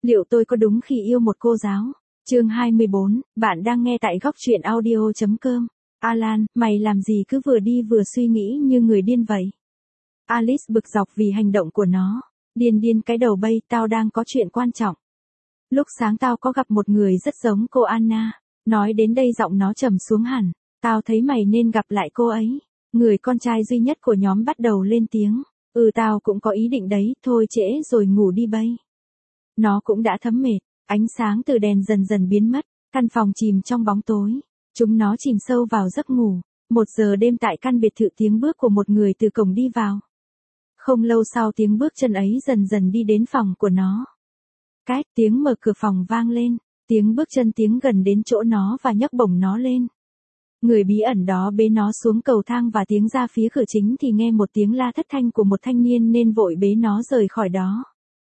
Liệu tôi có đúng khi yêu một cô giáo? Chương 24, bạn đang nghe tại góc truyện audio.com. Alan, mày làm gì cứ vừa đi vừa suy nghĩ như người điên vậy? Alice bực dọc vì hành động của nó. Điên cái đầu bay, tao đang có chuyện quan trọng. Lúc sáng tao có gặp một người rất giống cô Anna. Nói đến đây giọng nó trầm xuống hẳn. Tao thấy mày nên gặp lại cô ấy. Người con trai duy nhất của nhóm bắt đầu lên tiếng. Tao cũng có ý định đấy, thôi trễ rồi ngủ đi bay. Nó cũng đã thấm mệt, ánh sáng từ đèn dần dần biến mất, căn phòng chìm trong bóng tối. Chúng nó chìm sâu vào giấc ngủ. 1 giờ đêm tại căn biệt thự, tiếng bước của một người từ cổng đi vào. Không lâu sau tiếng bước chân ấy dần dần đi đến phòng của nó. Két, tiếng mở cửa phòng vang lên, tiếng bước chân tiến gần đến chỗ nó và nhấc bổng nó lên. Người bí ẩn đó bế nó xuống cầu thang và tiến ra phía cửa chính thì nghe một tiếng la thất thanh của một thanh niên nên vội bế nó rời khỏi đó.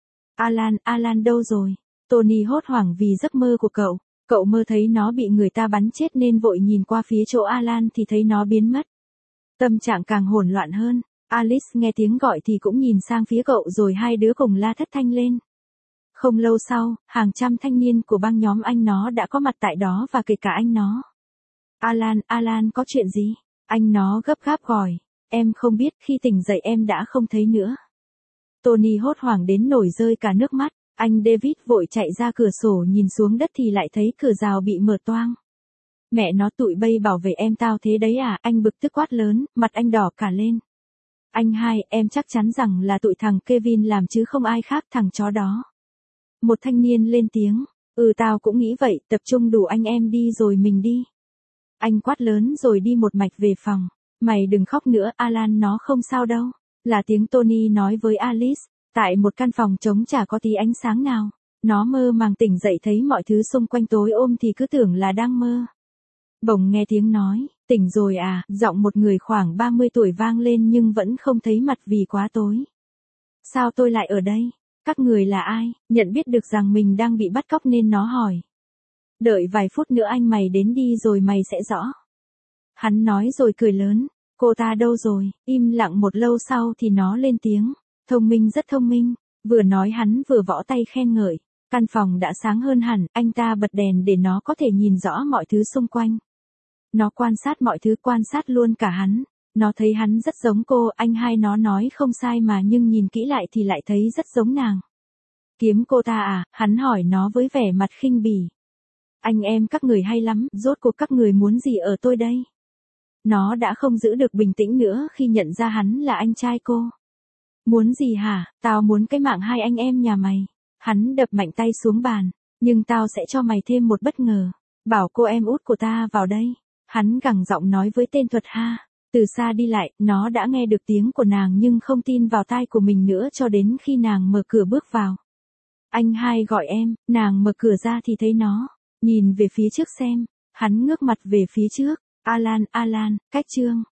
Alan đâu rồi? Tony hốt hoảng vì giấc mơ của cậu. Cậu mơ thấy nó bị người ta bắn chết nên vội nhìn qua phía chỗ Alan thì thấy nó biến mất. Tâm trạng càng hỗn loạn hơn. Alice nghe tiếng gọi thì cũng nhìn sang phía cậu rồi hai đứa cùng la thất thanh lên. Không lâu sau, hàng trăm thanh niên của băng nhóm anh nó đã có mặt tại đó và kể cả anh nó. Alan có chuyện gì? Anh nó gấp gáp gọi. Em không biết, khi tỉnh dậy em đã không thấy nữa. Tony hốt hoảng đến nổi rơi cả nước mắt. Anh David vội chạy ra cửa sổ nhìn xuống đất thì lại thấy cửa rào bị mở toang. Mẹ nó, tụi bay bảo vệ em tao thế đấy à? Anh bực tức quát lớn, mặt anh đỏ cả lên. Anh hai, em chắc chắn rằng là tụi thằng Kevin làm chứ không ai khác, thằng chó đó. Một thanh niên lên tiếng. Tao cũng nghĩ vậy, tập trung đủ anh em đi rồi mình đi. Anh quát lớn rồi đi một mạch về phòng. Mày đừng khóc nữa, Alan nó không sao đâu. Là tiếng Tony nói với Alice. Tại một căn phòng trống chả có tí ánh sáng nào. Nó mơ màng tỉnh dậy thấy mọi thứ xung quanh tối ôm thì cứ tưởng là đang mơ. Bỗng nghe tiếng nói, tỉnh rồi à, giọng một người khoảng 30 tuổi vang lên nhưng vẫn không thấy mặt vì quá tối. Sao tôi lại ở đây? Các người là ai? Nhận biết được rằng mình đang bị bắt cóc nên nó hỏi. Đợi vài phút nữa anh mày đến đi rồi mày sẽ rõ. Hắn nói rồi cười lớn. Cô ta đâu rồi? Im lặng một lâu sau thì nó lên tiếng. Thông minh, rất thông minh. Vừa nói hắn vừa vỗ tay khen ngợi. Căn phòng đã sáng hơn hẳn, anh ta bật đèn để nó có thể nhìn rõ mọi thứ xung quanh. Nó quan sát mọi thứ, quan sát luôn cả hắn. Nó thấy hắn rất giống cô, anh hai nó nói không sai mà nhưng nhìn kỹ lại thì lại thấy rất giống nàng. Kiếm cô ta à? Hắn hỏi nó với vẻ mặt khinh bỉ. Anh em các người hay lắm, rốt cuộc các người muốn gì ở tôi đây? Nó đã không giữ được bình tĩnh nữa khi nhận ra hắn là anh trai cô. Muốn gì hả? Tao muốn cái mạng hai anh em nhà mày. Hắn đập mạnh tay xuống bàn. Nhưng tao sẽ cho mày thêm một bất ngờ. Bảo cô em út của ta vào đây. Hắn gằn giọng nói với tên thuật ha. Từ xa đi lại, nó đã nghe được tiếng của nàng nhưng không tin vào tai của mình nữa cho đến khi nàng mở cửa bước vào. Anh hai gọi em, nàng mở cửa ra thì thấy nó. Nhìn về phía trước xem. Hắn ngước mặt về phía trước. Alan, cách chương.